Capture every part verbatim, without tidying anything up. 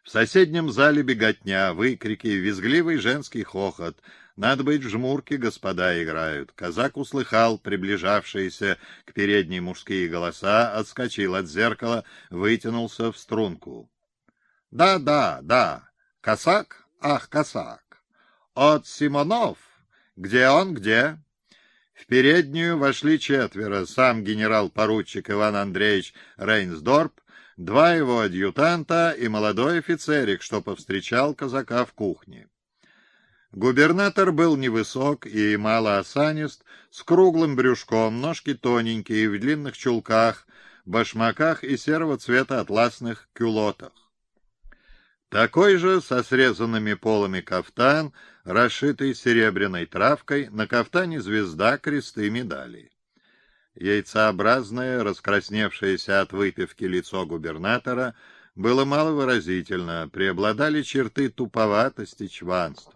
В соседнем зале беготня, выкрики, визгливый женский хохот. Надо быть, в жмурке господа играют. Казак услыхал приближавшиеся к передней мужские голоса, отскочил от зеркала, вытянулся в струнку. «Да, да, да. Косак? Ах, косак. От Симонов? Где он, где?» В переднюю вошли четверо. Сам генерал-поручик Иван Андреевич Рейнсдорп, два его адъютанта и молодой офицерик, что повстречал казака в кухне. Губернатор был невысок и малоосанист, с круглым брюшком, ножки тоненькие, в длинных чулках, башмаках и серого цвета атласных кюлотах. Такой же со срезанными полами кафтан, расшитый серебряной травкой, на кафтане звезда, кресты, медали. Яйцеобразное, раскрасневшееся от выпивки лицо губернатора было маловыразительно, преобладали черты туповатости, чванства.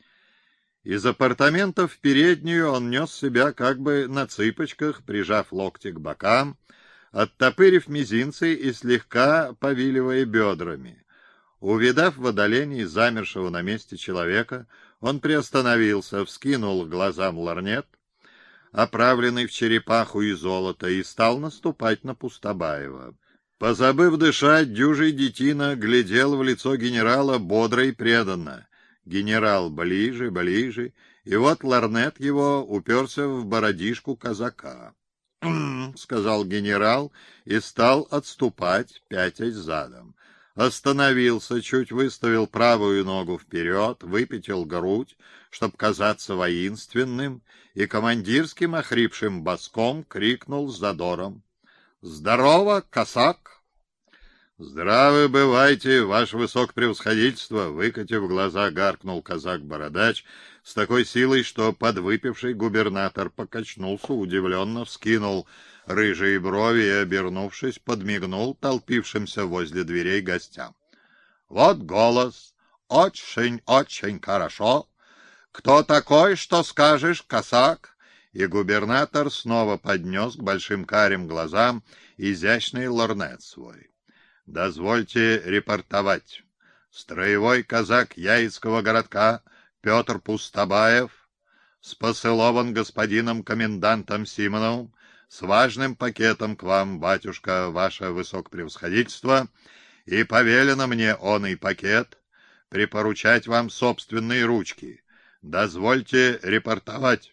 Из апартаментов в переднюю он нес себя как бы на цыпочках, прижав локти к бокам, оттопырив мизинцы и слегка повиливая бедрами. Увидав в отдалении замершего на месте человека, он приостановился, вскинул к глазам лорнет, оправленный в черепаху и золото, и стал наступать на Пустобаева. Позабыв дышать, дюжий детина глядел в лицо генерала бодро и преданно. Генерал ближе, ближе, и вот лорнет его уперся в бородишку казака. «М-м-м», сказал генерал и стал отступать, пятясь задом. Остановился, чуть выставил правую ногу вперед, выпятил грудь, чтоб казаться воинственным, и командирским охрипшим баском крикнул с задором: «Здорово, косак!» «Здравы бывайте, ваше высокопревосходительство!» — выкатив глаза, гаркнул казак-бородач с такой силой, что подвыпивший губернатор покачнулся, удивленно вскинул рыжие брови и, обернувшись, подмигнул толпившимся возле дверей гостям. «Вот голос! Очень-очень хорошо! Кто такой, что скажешь, косак?» И губернатор снова поднес к большим карим глазам изящный лорнет свой. «Дозвольте репортовать. Строевой казак Яицкого городка Петр Пустобаев спосылован господином комендантом Симоновым с важным пакетом к вам, батюшка, ваше высокопревосходительство, и повелено мне оный пакет припоручать вам собственные ручки. Дозвольте репортовать».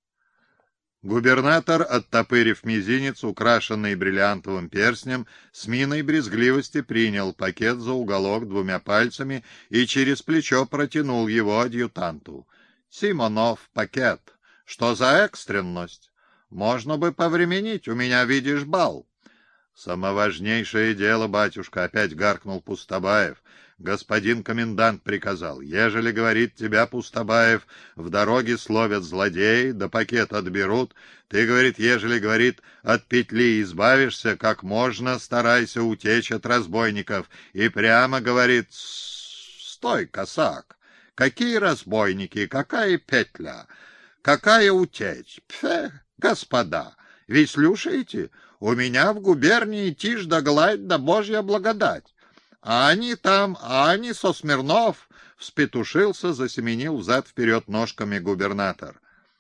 Губернатор, оттопырив мизинец, украшенный бриллиантовым перстнем, с миной брезгливости принял пакет за уголок двумя пальцами и через плечо протянул его адъютанту. «Симонов, пакет. Что за экстренность? Можно бы повременить, у меня, видишь, бал». «Самоважнейшее дело, батюшка», — опять гаркнул Пустобаев. «Господин комендант приказал, ежели, говорит, тебя, Пустобаев, в дороге словят злодеи, да пакет отберут, ты, говорит, ежели, говорит, от петли избавишься, как можно старайся утечь от разбойников, и прямо, говорит, стой, косак, какие разбойники, какая петля, какая утечь, пфе, господа, ведь слушаете, у меня в губернии тишь да гладь да божья благодать. А они там, а они со Смирнов, — вспетушился, засеменил взад-вперед ножками губернатор.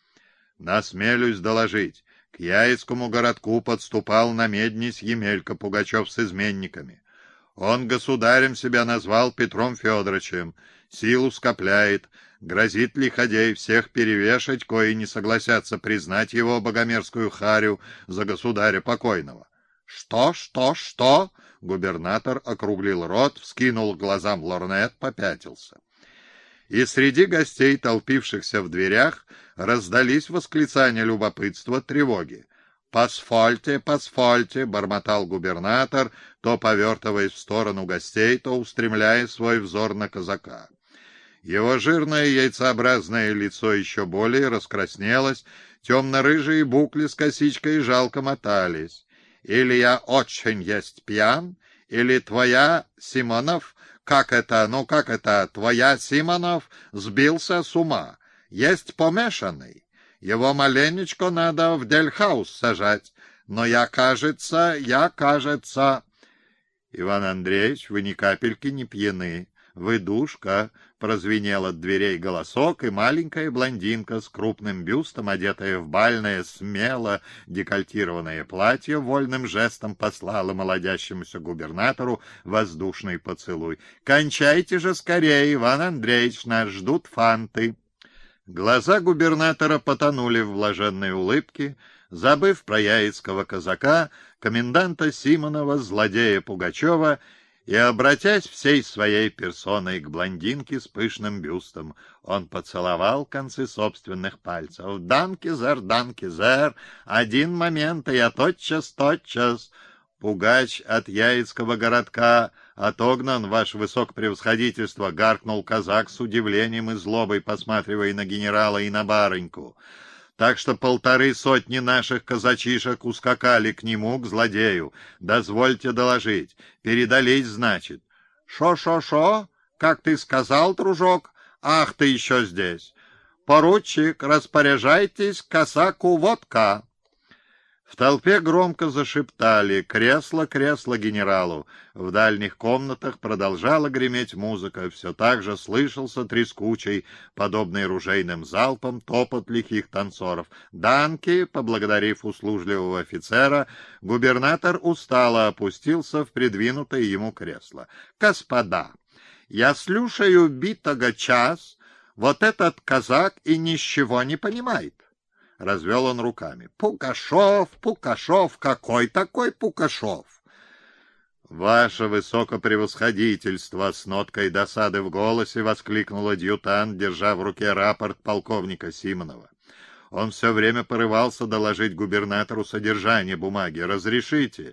Насмелюсь доложить, к Яицкому городку подступал на меднись Емелька Пугачев с изменниками. Он государем себя назвал Петром Федоровичем, силу скопляет, грозит лиходей всех перевешать, кои не согласятся признать его богомерзкую харю за государя покойного. «Что, что, что?» — губернатор округлил рот, вскинул к глазам лорнет, попятился. И среди гостей, толпившихся в дверях, раздались восклицания любопытства, тревоги. «Посфольте, посфольте!» — бормотал губернатор, то повертываясь в сторону гостей, то устремляя свой взор на казака. Его жирное яйцеобразное лицо еще более раскраснелось, темно-рыжие букли с косичкой жалко мотались. «Или я очень есть пьян, или твоя, Симонов, как это, ну как это, твоя, Симонов, сбился с ума, есть помешанный. Его маленечко надо в Дельхаус сажать, но я, кажется, я, кажется...» Иван Андреевич, вы ни капельки не пьяны. Вы душка, — прозвенел от дверей голосок, и маленькая блондинка с крупным бюстом, одетая в бальное, смело декольтированное платье, вольным жестом послала молодящемуся губернатору воздушный поцелуй. «Кончайте же скорее, Иван Андреевич, нас ждут фанты». Глаза губернатора потонули в блаженной улыбке. Забыв про яицкого казака, коменданта Симонова, злодея Пугачева, и, обратясь всей своей персоной к блондинке с пышным бюстом, он поцеловал концы собственных пальцев. «Данкизер, данкизер, один момент, и я тотчас, тотчас...» «Пугач от Яицкого городка отогнан, ваше высокопревосходительство», — гаркнул казак с удивлением и злобой, посматривая на генерала и на барыньку. «Так что полторы сотни наших казачишек ускакали к нему, к злодею. Дозвольте доложить. Передались, значит». «Шо-шо-шо? Как ты сказал, дружок? Ах, ты еще здесь! Поручик, распоряжайтесь, косаку водка». В толпе громко зашептали «Кресло, кресло генералу». В дальних комнатах продолжала греметь музыка, все так же слышался трескучий, подобный ружейным залпам, топот лихих танцоров. «Данки», поблагодарив услужливого офицера, губернатор устало опустился в придвинутое ему кресло. «Господа, я слушаю битого час, вот этот казак и ничего не понимает». Развел он руками. «Пукашов, Пукашов, какой такой Пукашов?» «Ваше высокопревосходительство!» — с ноткой досады в голосе воскликнул адъютант, держа в руке рапорт полковника Симонова. Он все время порывался доложить губернатору содержание бумаги. «Разрешите?»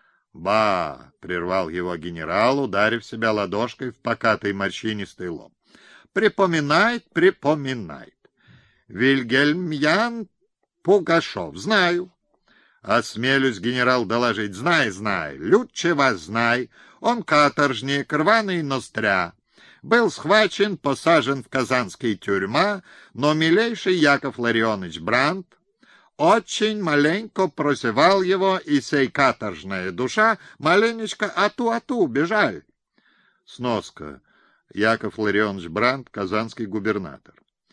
«Ба!» — прервал его генерал, ударив себя ладошкой в покатый морщинистый лоб. «Припоминает, припоминает. Вильгельм Ян Пугашов. Знаю. Осмелюсь, генерал, доложить. Знай, знай. Лучше вас знай. Он каторжник, рваный ноздря. Был схвачен, посажен в казанские тюрьма, но милейший Яков Ларионович Брандт очень маленько прозевал его, и сей каторжная душа маленечко ату-ату бежаль. Сноска. Яков Ларионович Брандт, казанский губернатор.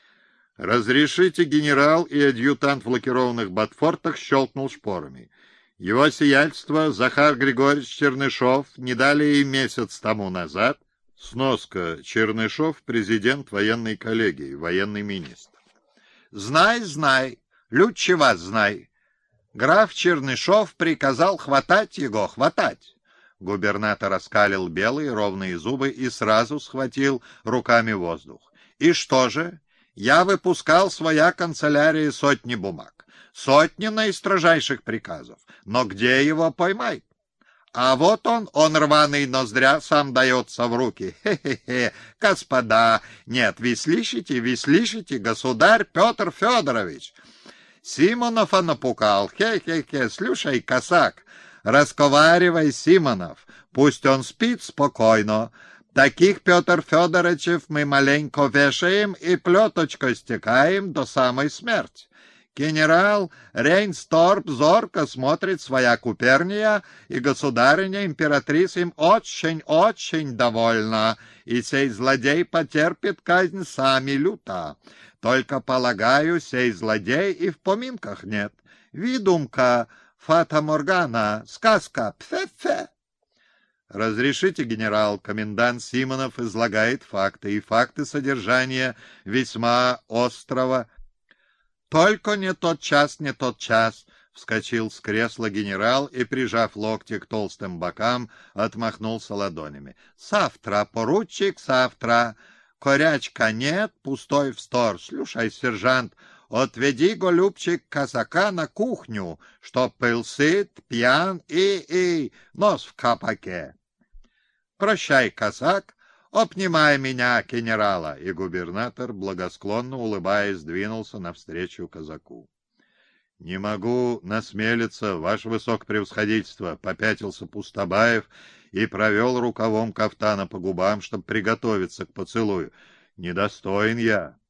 «Разрешите, генерал», и адъютант в лакированных ботфортах щелкнул шпорами. «Его сиятельство Захар Григорьевич Чернышов не далее и месяц тому назад». Сноска. Чернышов, президент военной коллегии, военный министр. «Знай, знай, лучше вас знай. Граф Чернышов приказал хватать его, хватать». Губернатор оскалил белые ровные зубы и сразу схватил руками воздух. «И что же? Я выпускал своя канцелярия сотни бумаг, сотни наистрожайших приказов. Но где его поймать? А вот он, он рваный ноздря, сам дается в руки. Хе-хе-хе, господа, нет, вы слышите, вы слышите, государь Петр Федорович. Симонова напукал, хе-хе-хе, слушай, косак, расковаривай Симонов, пусть он спит спокойно. Таких Петр Федоровичев мы маленько вешаем и плеточкой стекаем до самой смерти. Генерал Рейнсторп зорко смотрит своя губерния, и государыня императрица им очень-очень довольна, и сей злодей потерпит казнь сами люто. Только, полагаю, сей злодей и в поминках нет. Видумка, фата-моргана, сказка, пфе-пфе. «Разрешите, генерал, комендант Симонов излагает факты, и факты содержания весьма острого». «Только не тот час, не тот час», — вскочил с кресла генерал и, прижав локти к толстым бокам, отмахнулся ладонями. «Завтра, поручик, завтра. Корячка нет, пустой встор. Слушай, сержант, отведи, голубчик, казака на кухню, чтоб был сыт, пьян и, и нос в капаке. Прощай, казак, обнимай меня, генерала». И губернатор, благосклонно улыбаясь, двинулся навстречу казаку. «Не могу насмелиться, ваше высокопревосходительство», — попятился Пустобаев и провел рукавом кафтана по губам, чтобы приготовиться к поцелую. «Недостоин я».